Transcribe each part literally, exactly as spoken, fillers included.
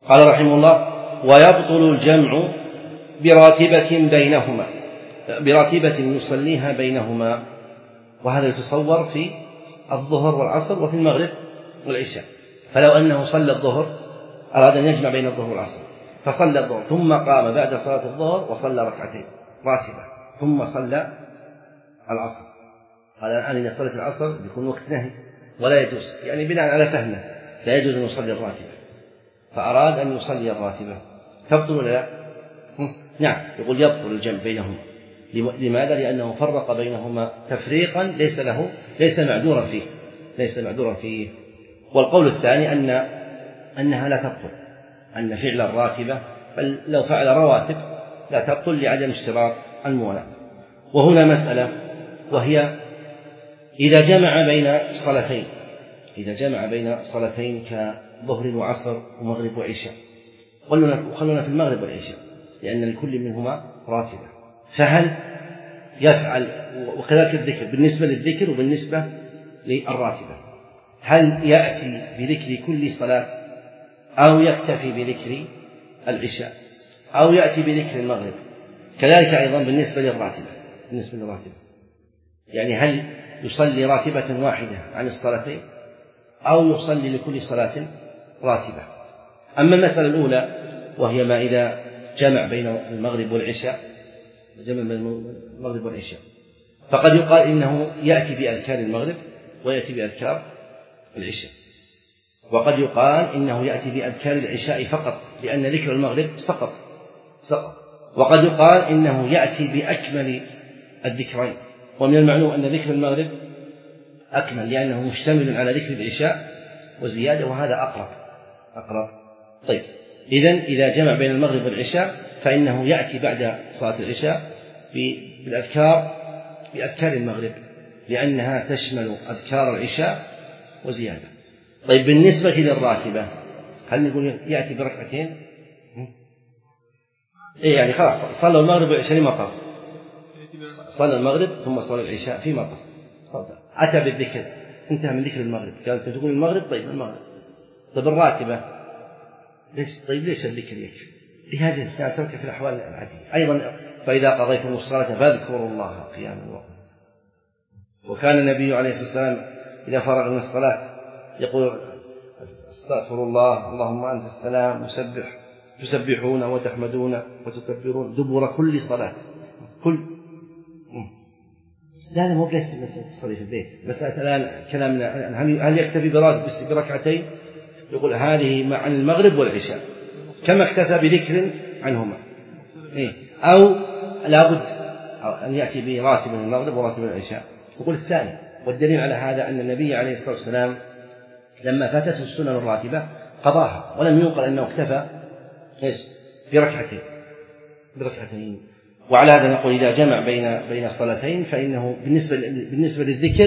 قال رحمه الله: ويبطل الجمع براتبة بينهما، براتبة يصليها بينهما. وهذا يتصور في الظهر والعصر وفي المغرب والعشاء. فلو أنه صلى الظهر، أراد أن يجمع بين الظهر والعصر، فصلى الظهر ثم قام بعد صلاة الظهر وصلى ركعتين راتبة ثم صلى العصر. قال الآن إذا صلت العصر يكون وقت نهي ولا يجوز، يعني بناء على فهمه لا يجوز أن يصلي الراتبة، فأراد أن يصلي الراتبة، تبطل ولا لا؟ نعم، يقول يبطل الجمع بينهما. لماذا؟ لأنه فرق بينهما تفريقا ليس له ليس معذورا فيه ليس معذورا فيه. والقول الثاني أن أنها لا تبطل، أن فعل الراتبة بل لو فعل رواتب لا تبطل لعدم اشتراط الموالاة. وهنا مسألة، وهي إذا جمع بين صلاتين إذا جمع بين صلاتين كظهر وعصر ومغرب وعشاء، وخلونا في المغرب والعشاء لأن لكل منهما راتبة، فهل يفعل وكذلك الذكر بالنسبة للذكر وبالنسبة للراتبة، هل يأتي بذكر كل صلاة أو يكتفي بذكر العشاء أو يأتي بذكر المغرب؟ كذلك أيضا بالنسبة للراتبة بالنسبة للراتبة يعني هل يصلي راتبة واحدة عن الصلاتين أو يصلي لكل صلاة راتبة؟ أما المسألة الأولى وهي ما إذا جمع بين المغرب والعشاء جمع بين المغرب والعشاء، فقد يقال إنه يأتي بأذكار المغرب ويأتي بأذكار العشاء، وقد يقال إنه يأتي بأذكار العشاء فقط لأن ذكر المغرب سقط سقط وقد يقال إنه يأتي بأكمل الذكرين. ومن المعلوم أن ذكر المغرب أكمل لأنه مشتمل على ذكر العشاء وزيادة، وهذا أقرب أقرب طيب، إذن إذا جمع بين المغرب والعشاء فإنه يأتي بعد صلاة العشاء بالأذكار بأذكار المغرب لأنها تشمل أذكار العشاء وزيادة. طيب بالنسبة للراتبة هل نقول يأتي بركعتين؟ إيه يعني خلاص صلى المغرب والعشاء في مطر، صلى المغرب ثم صلى العشاء في مطر، أتى بالذكر انتهى من ذكر المغرب، قال تقول المغرب طيب المغرب. طيب الراتبة ليش طيب ليش الذكر يكفي؟ لهذه الناس في الأحوال العادية أيضا. فإذا قضيتم الصلاة فاذكروا الله قياما وقعودا. وكان النبي عليه الصلاة والسلام إذا فرغ من الصلاة يقول استغفر الله اللهم أنت السلام مسبح تسبحون وتحمدون وتكبرون دبر كل صلاة كل لا لا مو بس مسألة تصلي في البيت، مسألة الآن كلامنا هل يكتفي بركعتين؟ يقول هذه عن المغرب والعشاء كما اكتفى بذكر عنهما، إيه؟ أو لابد أن يأتي براتب من المغرب وراتب من العشاء. يقول الثاني، والدليل على هذا أن النبي عليه الصلاة والسلام لما فاتته السنن الراتبة قضاها، ولم ينقل أنه اكتفى بركعتين بركعتين وعلى هذا نقول إذا جمع بين بين الصلاتين فإنه بالنسبة بالنسبة للذكر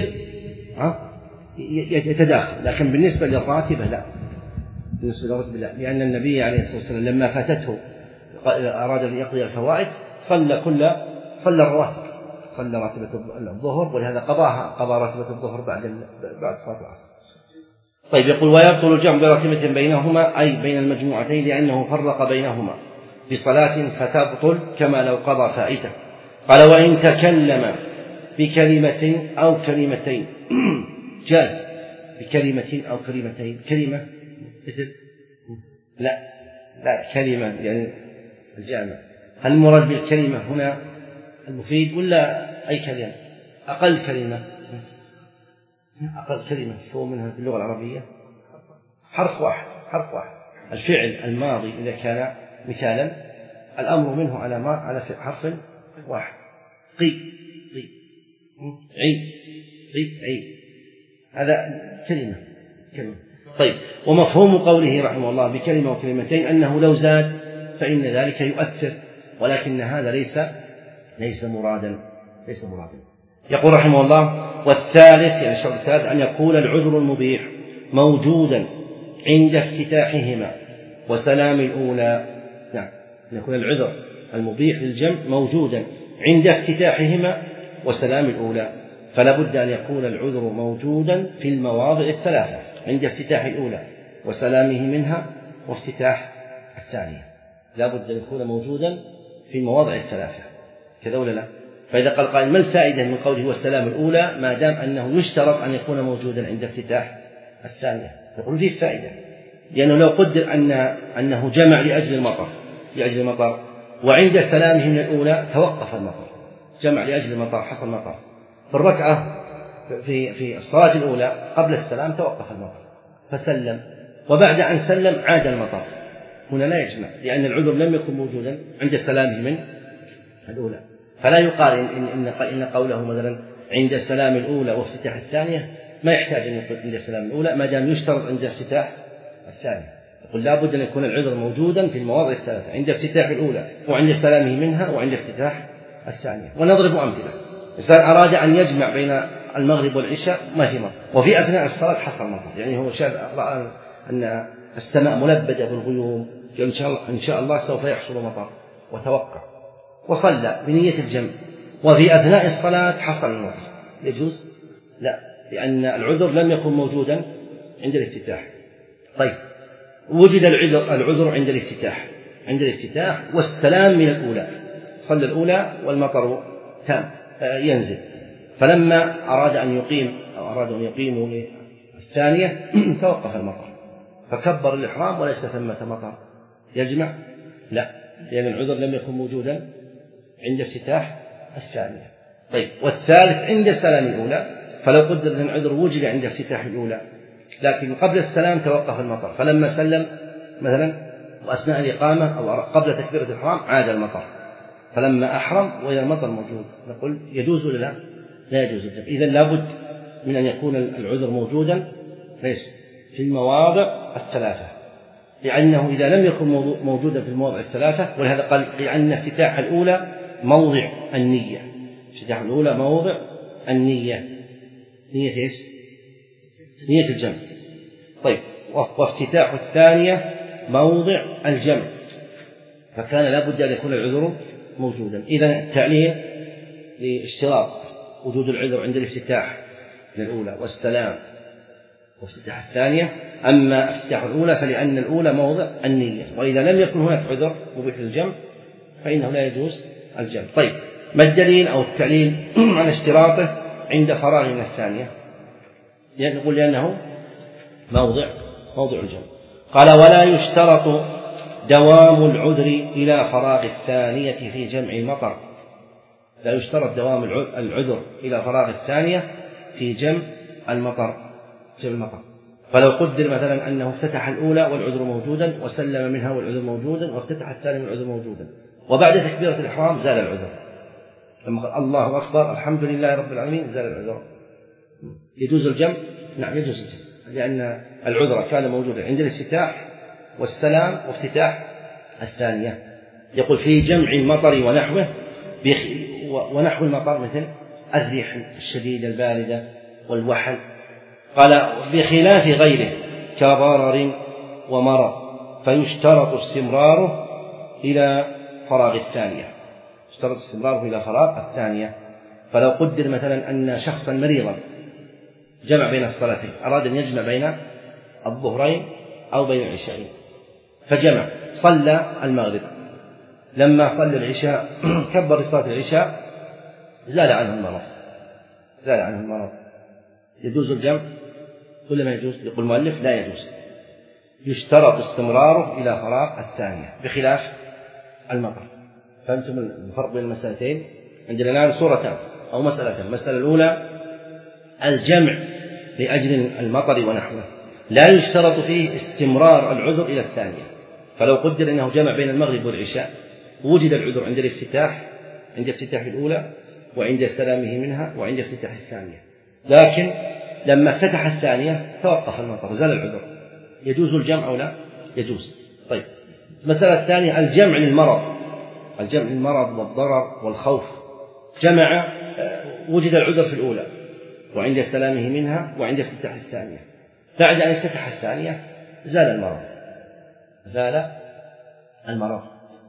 يتداخل، لكن بالنسبة للراتبة لا بالنسبة للراتبة لا لأن النبي عليه الصلاة والسلام لما فاتته أراد أن يقضي الفوائد صلى كل صلى الرواتب صلى راتبة الظهر، ولهذا قضاها قضى راتبة الظهر بعد بعد صلاة العصر. طيب يقول ويبطل الجمع براتبة بينهما أي بين المجموعتين لأنه فرق بينهما بصلاة فتبطل كما لو قضى فائته. قال وإن تكلم بكلمة أو كلمتين جاز بكلمة أو كلمتين. كلمة مثل لا لا كلمة يعني الجامع، هل المراد بالكلمة هنا المفيد ولا أي كلمة؟ أقل كلمة أقل كلمة شو منها في اللغة العربية حرف واحد حرف واحد. الفعل الماضي إذا كان مثالا الأمر منه على ما على حرف واحد. قي قي عي قي عي هذا كلمة كلمة. طيب ومفهوم قوله رحمه الله بكلمة وكلمتين أنه لو زاد فإن ذلك يؤثر، ولكن هذا ليس ليس مرادا ليس مرادا. يقول رحمه الله والثالث يعني الشرط الثالث أن يكون العذر المبيح موجودا عند افتتاحهما وسلام الأولى. نعم أن يكون العذر المبيح للجمع موجودا عند افتتاحهما وسلام الأولى، فلا بد أن يكون العذر موجودا في المواضع الثلاثة عند افتتاح الأولى وسلامه منها وافتتاح الثانية، لا بد أن يكون موجودا في المواضع الثلاثة كذا ولا لا؟ فإذا قال قائل ما الفائدة من قوله والسلام الأولى ما دام أنه يشترط أن يكون موجودا عند افتتاح الثانية؟ يقول فيه فائدة، لأنه لو قدر أن أنه جمع لأجل المطر لأجل المطر وعند سلامه من الأولى توقف المطر، جمع لأجل المطر حصل مطر في الركعة في في الصلاة الأولى قبل السلام توقف المطر فسلم، وبعد أن سلم عاد المطر، هنا لا يجمع لأن العذر لم يكن موجودا عند سلامه من الأولى. فلا يقال إن, إن, إن قوله مثلا عند السلام الأولى وافتتاح الثانية ما يحتاج أن يقول عند السلام الأولى ما دام يشترط عند افتتاح الثانية. يقول لا بد أن يكون العذر موجودا في المواضع الثلاثة عند افتتاح الأولى وعند سلامه منها وعند افتتاح الثانية. ونضرب أمثلة، إنسان أراد أن يجمع بين المغرب والعشاء ما في مطر وفي أثناء الصلاة حصل مطر، يعني هو شاف رأى أن السماء ملبدة بالغيوم إن شاء الله إن شاء الله سوف يحصل مطر وتوقع وصلى بنية الجمع وفي أثناء الصلاة حصل المطر، يجوز؟ لا، لأن العذر لم يكن موجودا عند الافتتاح. طيب وجد العذر العذر عند الافتتاح عند الافتتاح والسلام من الأولى، صلى الأولى والمطر تام ينزل، فلما أراد أن يقيم أو أرادوا أن يقيموا الثانية توقف المطر فكبر الإحرام وليس ثمة مطر، يجمع؟ لا، لأن العذر لم يكن موجودا عند افتتاح الثانية. طيب والثالث عند السلام الأولى، فلو قدر أن العذر وجد عند افتتاح الأولى لكن قبل السلام توقف المطر فلما سلم مثلا وأثناء الإقامة أو قبل تكبيرة الإحرام عاد المطر فلما أحرم وإذا المطر موجود نقول يجوز ولا لا؟ لا يجوز الجمع. إذن لابد من أن يكون العذر موجودا في المواضع الثلاثة، لأنه إذا لم يكن موجودا في المواضع الثلاثة، ولهذا قال لأن افتتاح الأولى موضع النية، افتتاح الأولى موضع النية، نية إيش؟ نية الجمع. طيب وافتتاح الثانية موضع الجمع، فكان لابد أن يكون العذر موجودا. إذن التعليل لاشتراط وجود العذر عند الافتتاح من الأولى والسلام وافتتاح الثانية. أما افتتاح الأولى فلأن الأولى موضع النية، وإذا لم يكن هناك عذر مبيح للجمع فإنه لا يجوز الجمع. طيب ما الدليل أو التعليل على اشتراطه عند فراغ من الثانية؟ نقول لأنه موضع موضع الجمع. قال ولا يشترط دوام العذر إلى فراغ الثانية في جمع المطر، لا يشترط دوام العذر إلى فراغ الثانية في جمع المطر جمع المطر. فلو قدر مثلا أنه افتتح الأولى والعذر موجودا وسلم منها والعذر موجودا وافتتح الثانية والعذر موجودا وبعد تكبيرة الإحرام زال العذر، لما قال الله أكبر الحمد لله رب العالمين زال العذر، يجوز الجمع؟ نعم يجوز الجمع، لأن العذر كان موجودا عند الافتتاح والسلام وافتتاح الثانية. يقول في جمع المطر ونحوه ونحو المطر مثل الريح الشديدة الباردة والوحل. قال بخلاف غيره كضرر ومرض فيشترط استمراره إلى فراغ الثانية، يشترط استمراره إلى فراغ الثانية. فلو قدر مثلا أن شخصا مريضا جمع بين الصلاتين، أراد أن يجمع بين الظهرين أو بين العشاءين فجمع، صلى المغرب، لما صلى العشاء كبر صلاة العشاء زال عنه المرض زال عنه المرض يجوز الجمع ولا ما يجوز؟ يقول المؤلف لا يجوز، يشترط استمراره إلى فراغ الثانية بخلاف المطر. فهمتم الفرق بين المسألتين؟ عندنا الآن صورتان أو مسألتان. المسألة الأولى الجمع لأجل المطر ونحوه لا يشترط فيه استمرار العذر إلى الثانية، فلو قدر أنه جمع بين المغرب والعشاء وجد العذر عند الافتتاح عند افتتاح الأولى وعند سلامه منها وعند افتتاح الثانية، لكن لما افتتح الثانية توقف المطر زال العذر، يجوز الجمع أو لا؟ يجوز. طيب المسألة الثانية الجمع للمرض، الجمع للمرض والضرر والخوف، جمع وجد العذر في الأولى وعند سلامه منها وعند افتتاح الثانية، بعد أن افتتح الثانية زال المرض زال المرض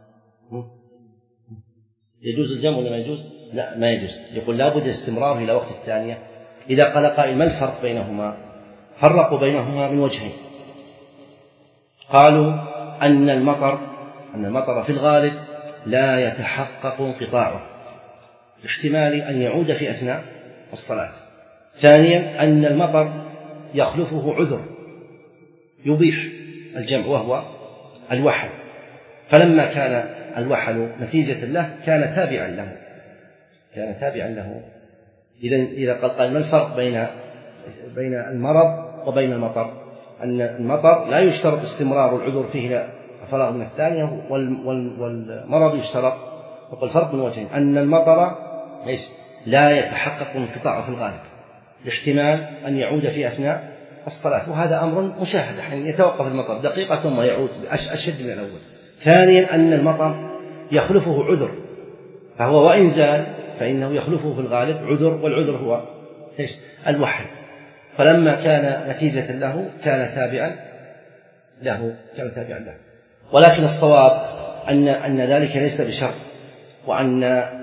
يجوز الجمع ولا ما يجوز؟ لا ما يجوز. يقول لا بد استمراره إلى وقت الثانية. إذا قال قائل ما الفرق بينهما؟ فرقوا بينهما من وجهين، قالوا أن المطر أن المطر في الغالب لا يتحقق انقطاعه، لاحتمال أن يعود في أثناء الصلاة. ثانيا أن المطر يخلفه عذر يبيح الجمع وهو الوحل، فلما كان الوحل نتيجة له كان تابعا له كان تابعا له إذا إذا قال ما الفرق بين بين المرض وبين المطر؟ أن المطر لا يشترط استمرار العذر فيه لا فراغ من الثانية، والمرض يشترط. وقل فرق من وجهين: أن المطر لا يتحقق انقطاعه في الغالب لاحتمال أن يعود في أثناء الصلاة، وهذا أمر مشاهد، يعني يتوقف المطر دقيقة ثم يعود أشد من الأول. ثانيا أن المطر يخلفه عذر، فهو وإن زال فإنه يخلفه في الغالب عذر، والعذر هو إيش؟ الوحل، فلما كان نتيجة له كان تابعا له كان تابعا له. ولكن الصواب أن أن ذلك ليس بشرط، وأن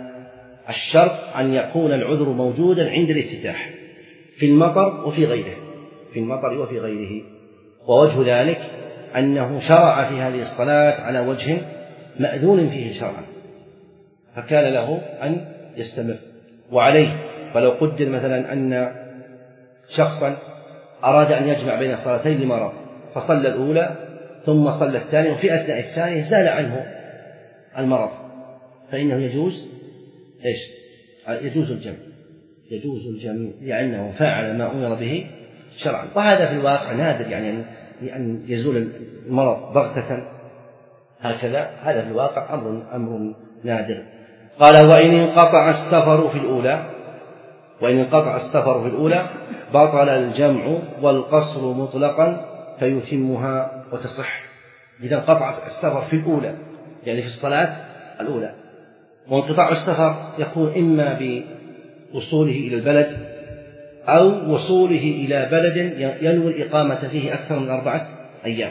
الشرط أن يكون العذر موجودا عند الافتتاح في المطر وفي غيره في المطر وفي غيره ووجه ذلك أنه شرع في هذه الصلاة على وجه مأذون فيه شرعا، فكان له أن يستمر وعليه. فلو قدر مثلا أن شخصا أراد أن يجمع بين صلاتين لمرض، فصلى الأولى ثم صلى الثانية، وفي أثناء الثانية زال عنه المرض، فإنه يجوز إيش؟ يجوز الجمع يجوز الجمع لأنه فعل ما أمر به شرعا. وهذا في الواقع نادر، يعني أن يزول المرض بغتة هكذا، هذا في الواقع أمر أمر نادر. قال: وإن انقطع السفر في الأولى وإن انقطع السفر في الأولى بطل الجمع والقصر مطلقا فيتمها وتصح. إذا انقطع السفر في الأولى يعني في الصلاة الأولى، وانقطاع السفر يكون إما بوصوله إلى البلد أو وصوله إلى بلد ينوي الإقامة فيه أكثر من أربعة أيام،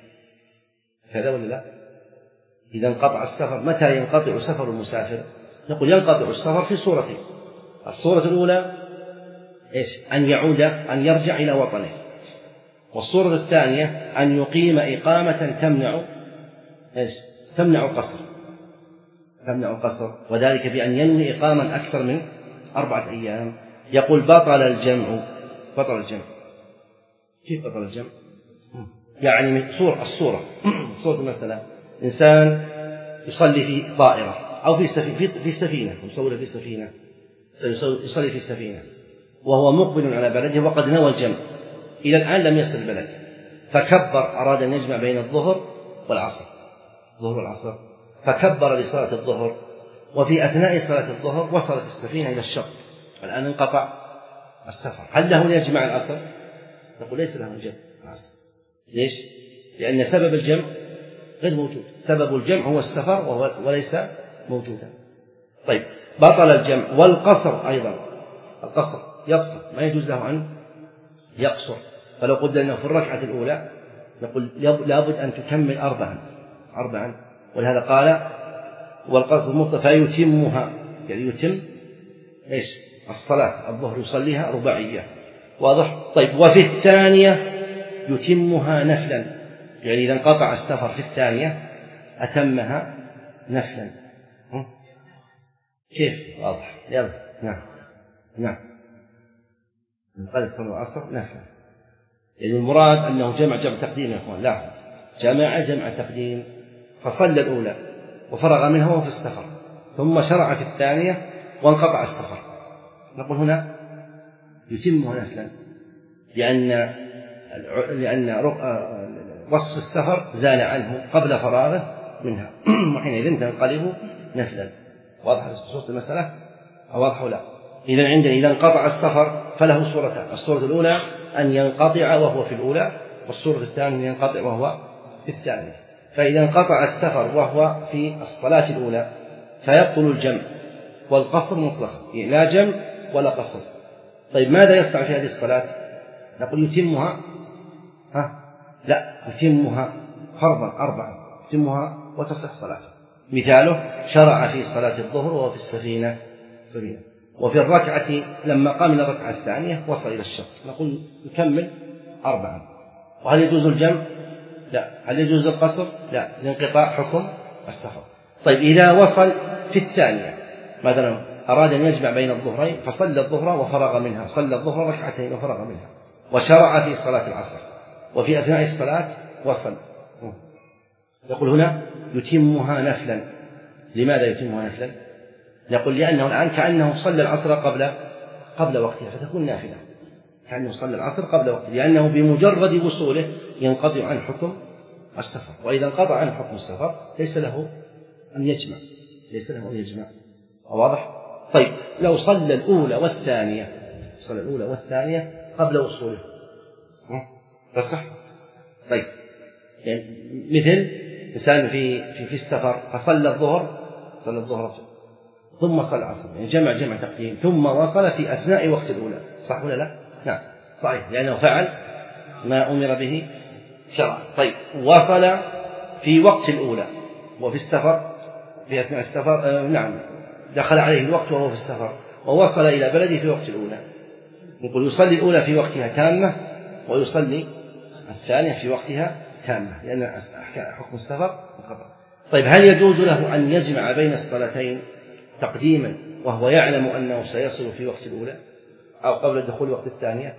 هذا ولا لا؟ إذا انقطع السفر، متى ينقطع سفر المسافر؟ نقول ينقطع السفر في صورتين: الصورة الأولى إيش؟ أن يعود أن يرجع إلى وطنه، والصورة الثانية أن يقيم إقامة تمنع إيش؟ تمنع القصر تمنع القصر وذلك بأن ينوي إقامة أكثر من أربعة أيام. يقول: بطل الجمع بطل الجمع كيف بطل الجمع؟ يعني من صورة الصورة صورة المسألة: إنسان يصلي في طائرة أو في سفينة في سفينة مصورة في سفينة يصلي في سفينة وهو مقبل على بلده وقد نوى الجمع، إلى الآن لم يصل البلد، فكبر، أراد أن يجمع بين الظهر والعصر الظهر والعصر فكبر لصلاة الظهر، وفي أثناء صلاة الظهر وصلت السفينة إلى الشط، الآن انقطع السفر، هل له أن يجمع العصر؟ نقول ليس له أن يجمع العصر. ليش؟ لأن سبب الجمع غير موجود، سبب الجمع هو السفر وليس موجودا. طيب، بطل الجمع. والقصر أيضا، القصر يبطل، ما يجوز له أن يقصر. فلو قدرنا في الركعة الأولى نقول لابد أن تكمل أربعا أربعا ولهذا قال: والقصر مطلق فيتمها، يعني يتم إيش؟ الصلاة الظهر يصليها رباعية، واضح؟ طيب، وفي الثانية يتمها نفلا، يعني إذا انقطع السفر في الثانية أتمها نفلا. كيف؟ واضح؟ يلا. نعم نعم انقلب العصر نفلا، يعني المراد أنه جمع جمع تقديم يا أخوان، لا، جمع جمع تقديم، فصلى الأولى وفرغ منها وهو في السفر، ثم شرع في الثانية وانقطع السفر، نقول هنا يتمها نفلا، لأن لأن وصف السفر زال عنه قبل فراغه منها، وحينئذ تنقلب نفلا. واضح صورة المسألة؟ واضح ولا؟ إذا عندنا إذا انقطع السفر فله صورتان: الصورة الأولى أن ينقطع وهو في الأولى، والصورة الثانية أن ينقطع وهو في الثانية. فإذا انقطع السفر وهو في الصلاة الأولى فيبطل الجمع والقصر مطلقا، لا جمع ولا قصر. طيب، ماذا يصنع في هذه الصلاة؟ نقول يتمها ها؟ لا، يتمها فرضا أربعا، يتمها وتصح صلاته. مثاله: شرع في صلاة الظهر وهو في السفينة سفينة وفي الركعة لما قام من الركعة الثانية وصل إلى الشط، نقول يكمل أربعا. وهل يجوز الجمع؟ لا. هل يجوز القصر؟ لا، لانقطاع حكم السفر. طيب إذا وصل في الثانية مثلا أراد أن يجمع بين الظهرين فصلى الظهر وفرغ منها، صلى الظهر ركعتين وفرغ منها، وشرع في صلاة العصر وفي أثناء الصلاة وصل، يقول هنا يتمها نفلا. لماذا يتمها نفلا؟ يقول لأنه الآن كأنه صلى العصر قبل قبل وقتها فتكون نافلة، كأنه صلى العصر قبل وقتها، لأنه بمجرد وصوله ينقطع عن حكم السفر، وإذا انقطع عن حكم السفر ليس له أن يجمع، ليس له أن يجمع. واضح؟ طيب لو صلى الأولى والثانية، صلى الأولى والثانية قبل وصوله تصح؟ طيب يعني مثل إنسان في في في السفر فصلى الظهر، صلى الظهر ثم صلى العصر، يعني جمع جمع تقديم، ثم وصل في أثناء وقت الأولى، صح ولا لا؟ نعم صحيح، لأنه فعل ما أمر به شرعا. طيب وصل في وقت الأولى وفي السفر، في أثناء السفر آه نعم دخل عليه الوقت وهو في السفر ووصل إلى بلده في وقت الأولى، نقول يصلي الأولى في وقتها تامة ويصلي الثانية في وقتها تامة، لأن حكم السفر انقطع. طيب هل يجوز له أن يجمع بين الصلاتين تقديما وهو يعلم أنه سيصل في وقت الأولى أو قبل دخول وقت الثانية؟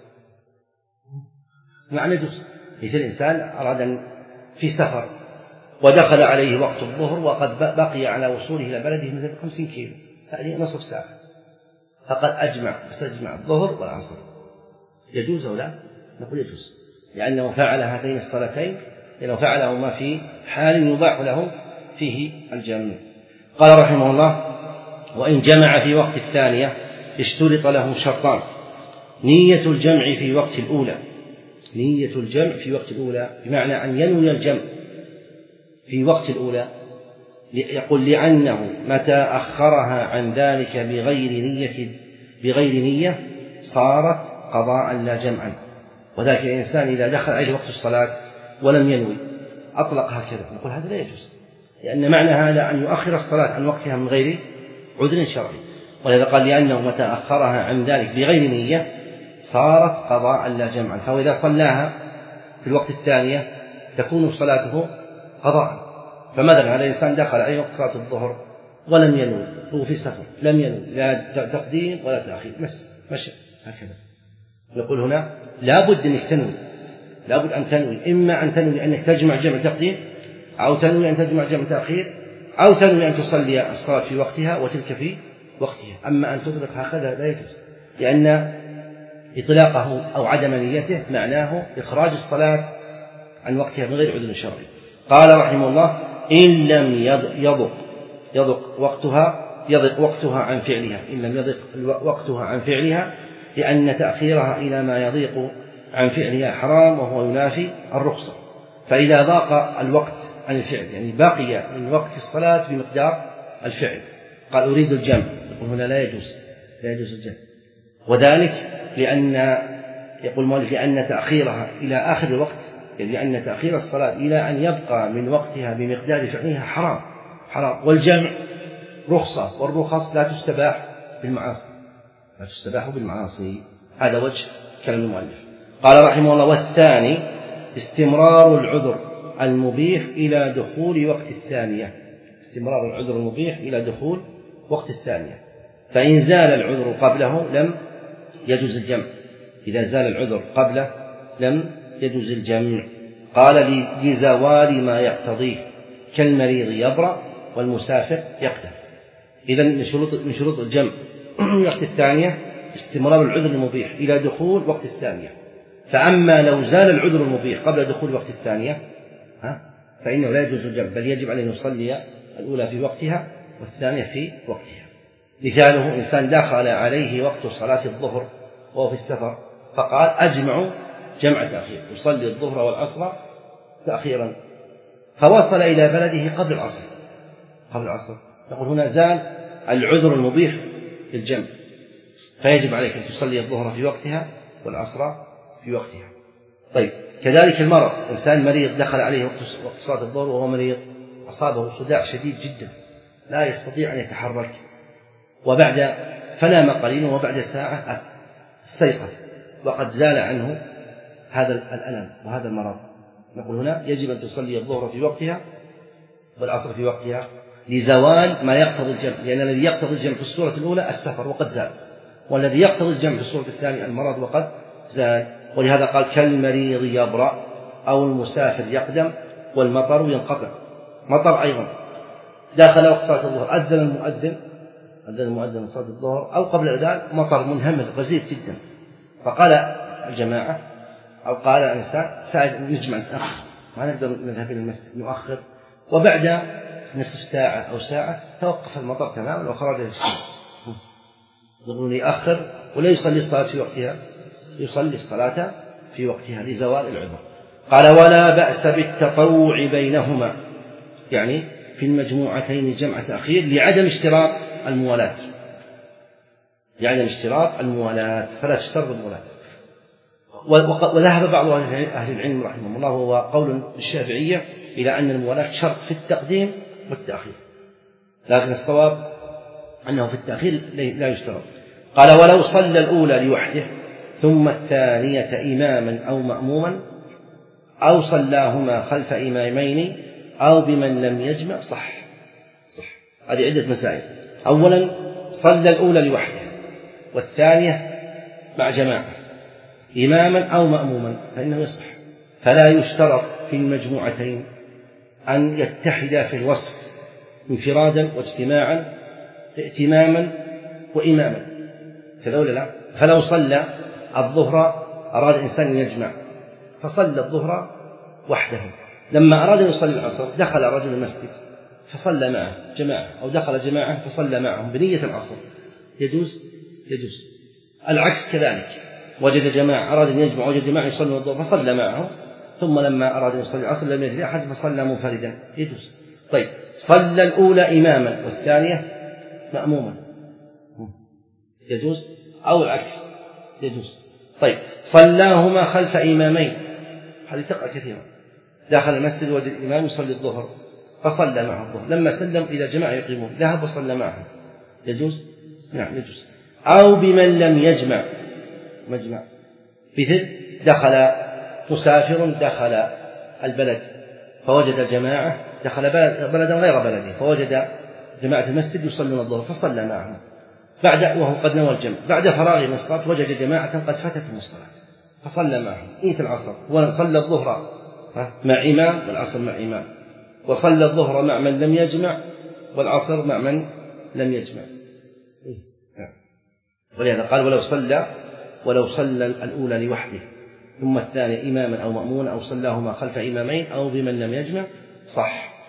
نعم يجوز. مثل إنسان أراد أن في سفر ودخل عليه وقت الظهر وقد بقي على وصوله إلى بلده مثل خمسين كيلو، هذه نصف ساعة، فقد أجمع فسجمع الظهر والعصر، يجوز أو لا؟ نقول يجوز، لأنه فعل هاتين الصلاتين، لأنه فعلهما في حال يباح له فيه الجمع. قال رحمه الله: وإن جمع في وقت الثانية اشترط له شرطان: نية الجمع في وقت الأولى، نية الجمع في وقت الأولى بمعنى أن ينوي الجمع في وقت الأولى، يقول لأنه متى أخرها عن ذلك بغير نية بغير نية صارت قضاء لا جمعا. وذلك الإنسان إذا دخل عليه وقت الصلاة ولم ينوي أطلق هكذا، نقول هذا لا يجوز، لأن معنى هذا أن يؤخر الصلاة عن وقتها من غير عذر شرعي. ولذا قال لأنه متى أخرها عن ذلك بغير نية صارت قضاء لا جمعا، فهو إذا صلاها في الوقت الثانية تكون صلاته قضاء. فمثلا هذا الإنسان دخل عليه وقت صلاة الظهر ولم ينوي، هو في سفر لم ينوي لا تقديم ولا تأخير، مس مشى هكذا، نقول هنا لا بد أنك تنوي، لا بد أن تنوي، إما أن تنوي أنك تجمع جمع تقديم، أو تنوي أن تجمع جمع تأخير، أو تنوي أن تصلي الصلاة في وقتها وتلك في وقتها. أما أن تطلق هكذا لا يجوز، لأن إطلاقه أو عدم نيته معناه إخراج الصلاة عن وقتها من غير عذر شرعي. قال رحمه الله: إن لم يضق يضق وقتها يضق وقتها عن فعلها، إن لم يضق وقتها عن فعلها، لأن تأخيرها إلى ما يضيق عن فعلها حرام وهو ينافي الرخصة. فإذا ضاق الوقت عن الفعل، يعني بقي من وقت الصلاة بمقدار الفعل، قال أريد الجمع، يقول هنا لا يجوز، لا يجوز الجمع. وذلك لأن يقول مالك لأن تأخيرها إلى آخر الوقت، يعني لأن تأخير الصلاة إلى أن يبقى من وقتها بمقدار فعلها حرام حرام والجمع رخصة، والرخص لا تستباح بالمعاصي، لا تستباح بالمعاصي. هذا وجه كلام المؤلف. قال رحمه الله: والثاني استمرار العذر المبيح إلى دخول وقت الثانية، استمرار العذر المبيح إلى دخول وقت الثانية. فإن زال العذر قبله لم يجوز الجمع، إذا زال العذر قبله لم يجوز الجمع. قال: لزوال ما يقتضيه كالمريض يبرأ والمسافر يقدم. إذن من شروط من شروط الجمع وقت الثانية استمرار العذر المبيح إلى دخول وقت الثانية. فأما لو زال العذر المبيح قبل دخول وقت الثانية ها فإنه لا يجوز الجمع، بل يجب عليه أن يصلي الأولى في وقتها والثانية في وقتها. مثاله: إنسان دخل عليه وقت صلاة الظهر وهو في السفر فقال أجمع جمع تأخير، يصلي الظهر والعصر تأخيرا، فوصل إلى بلده قبل العصر قبل العصر نقول هنا زال العذر المبيح للجمع، فيجب عليك أن تصلي الظهر في وقتها والعصر في وقتها. طيب كذلك المرض، إنسان مريض دخل عليه وقت صلاة الظهر وهو مريض، أصابه صداع شديد جدا لا يستطيع أن يتحرك، وبعد فنام قليلا وبعد ساعة استيقظ وقد زال عنه هذا الألم وهذا المرض، نقول هنا يجب أن تصلي الظهر في وقتها والعصر في وقتها لزوال ما يقتضي الجمع، لأن الذي يقتضي الجمع في الصورة الأولى السفر وقد زال، والذي يقتضي الجمع في الصورة الثانية المرض وقد زال. ولهذا قال كالمريض يبرأ أو المسافر يقدم والمطر ينقطع. مطر أيضا داخل وقت صلاة الظهر، أذن المؤذن أذن المؤذن صلاة الظهر أو قبل الأذان مطر منهمل غزير جدا، فقال الجماعة أو قال الإنسان نجمع نأخر، ما نقدر نذهب إلى المسجد نؤخر، وبعد نصف ساعة أو ساعة توقف المطر تماما وخرجت الشمس، يقولون يأخر ولا يصلي الصلاة في وقتها، يصلي الصلاة في وقتها لزوال العذر. قال ولا بأس بالتطوع بينهما، يعني في المجموعتين جمع تأخير لعدم اشتراط الموالاة، لعدم اشتراط الموالاة فلا تشترط الموالاة. وذهب بعض أهل العلم رحمه الله وهو قول الشافعية إلى أن الموالاة شرط في التقديم والتأخير، لكن الصواب أنه في التأخير لا يشترط. قال ولو صلى الأولى لوحده ثم الثانية إماما أو مأموما أو صلاهما خلف إمامين أو بمن لم يجمع صح صح. هذه عدة مسائل. أولا صلى الأولى لوحده والثانية مع جماعة إماما أو مأموما فإنه يصح، فلا يشترط في المجموعتين أن يتحدا في الوصف انفرادا واجتماعا ائتماما وإماما كذا ولا لا؟ فلو صلى الظهر أراد إنسان أن يجمع فصلى الظهر وحده، لما أراد أن يصلي العصر دخل رجل المسجد فصلى معه جماعة، أو دخل جماعة فصلى معهم بنية العصر، يجوز يجوز. العكس كذلك، وجد جماعة أراد أن يجمع وجد جماعة يصلون الظهر فصلى معهم، ثم لما أراد أن يصلي العصر لم يجد أحد فصلى منفردا، يجوز. طيب صلى الأولى إماما والثانية مأموما، يجوز، أو العكس يجوز. طيب صلاهما خلف إمامين، هذه تقع كثيرا، داخل المسجد وجد الإمام يصلي الظهر فصلى معه الظهر، لما سلم إلى جماعة يقيمون ذهب وصلى معهم، يجوز؟ نعم يجوز. أو بمن لم يجمع مجمع، مثل دخل مسافر دخل البلد فوجد جماعة، دخل بلد بلدا غير بلده فوجد جماعة المسجد يصلون الظهر فصلى معهم، بعد وهو قد نوى الجمع، بعد فراغ من الصلاة وجد جماعة قد فاتتهم الصلاة فصلى معهم نية العصر، وصلى الظهر مع إمام والعصر مع إمام، وصلى الظهر مع من لم يجمع والعصر مع من لم يجمع. ولهذا قال ولو صلى ولو صلى الأولى لوحده ثم الثانية إماما أو مأمونا أو صلاهما خلف إمامين أو بمن لم يجمع صح.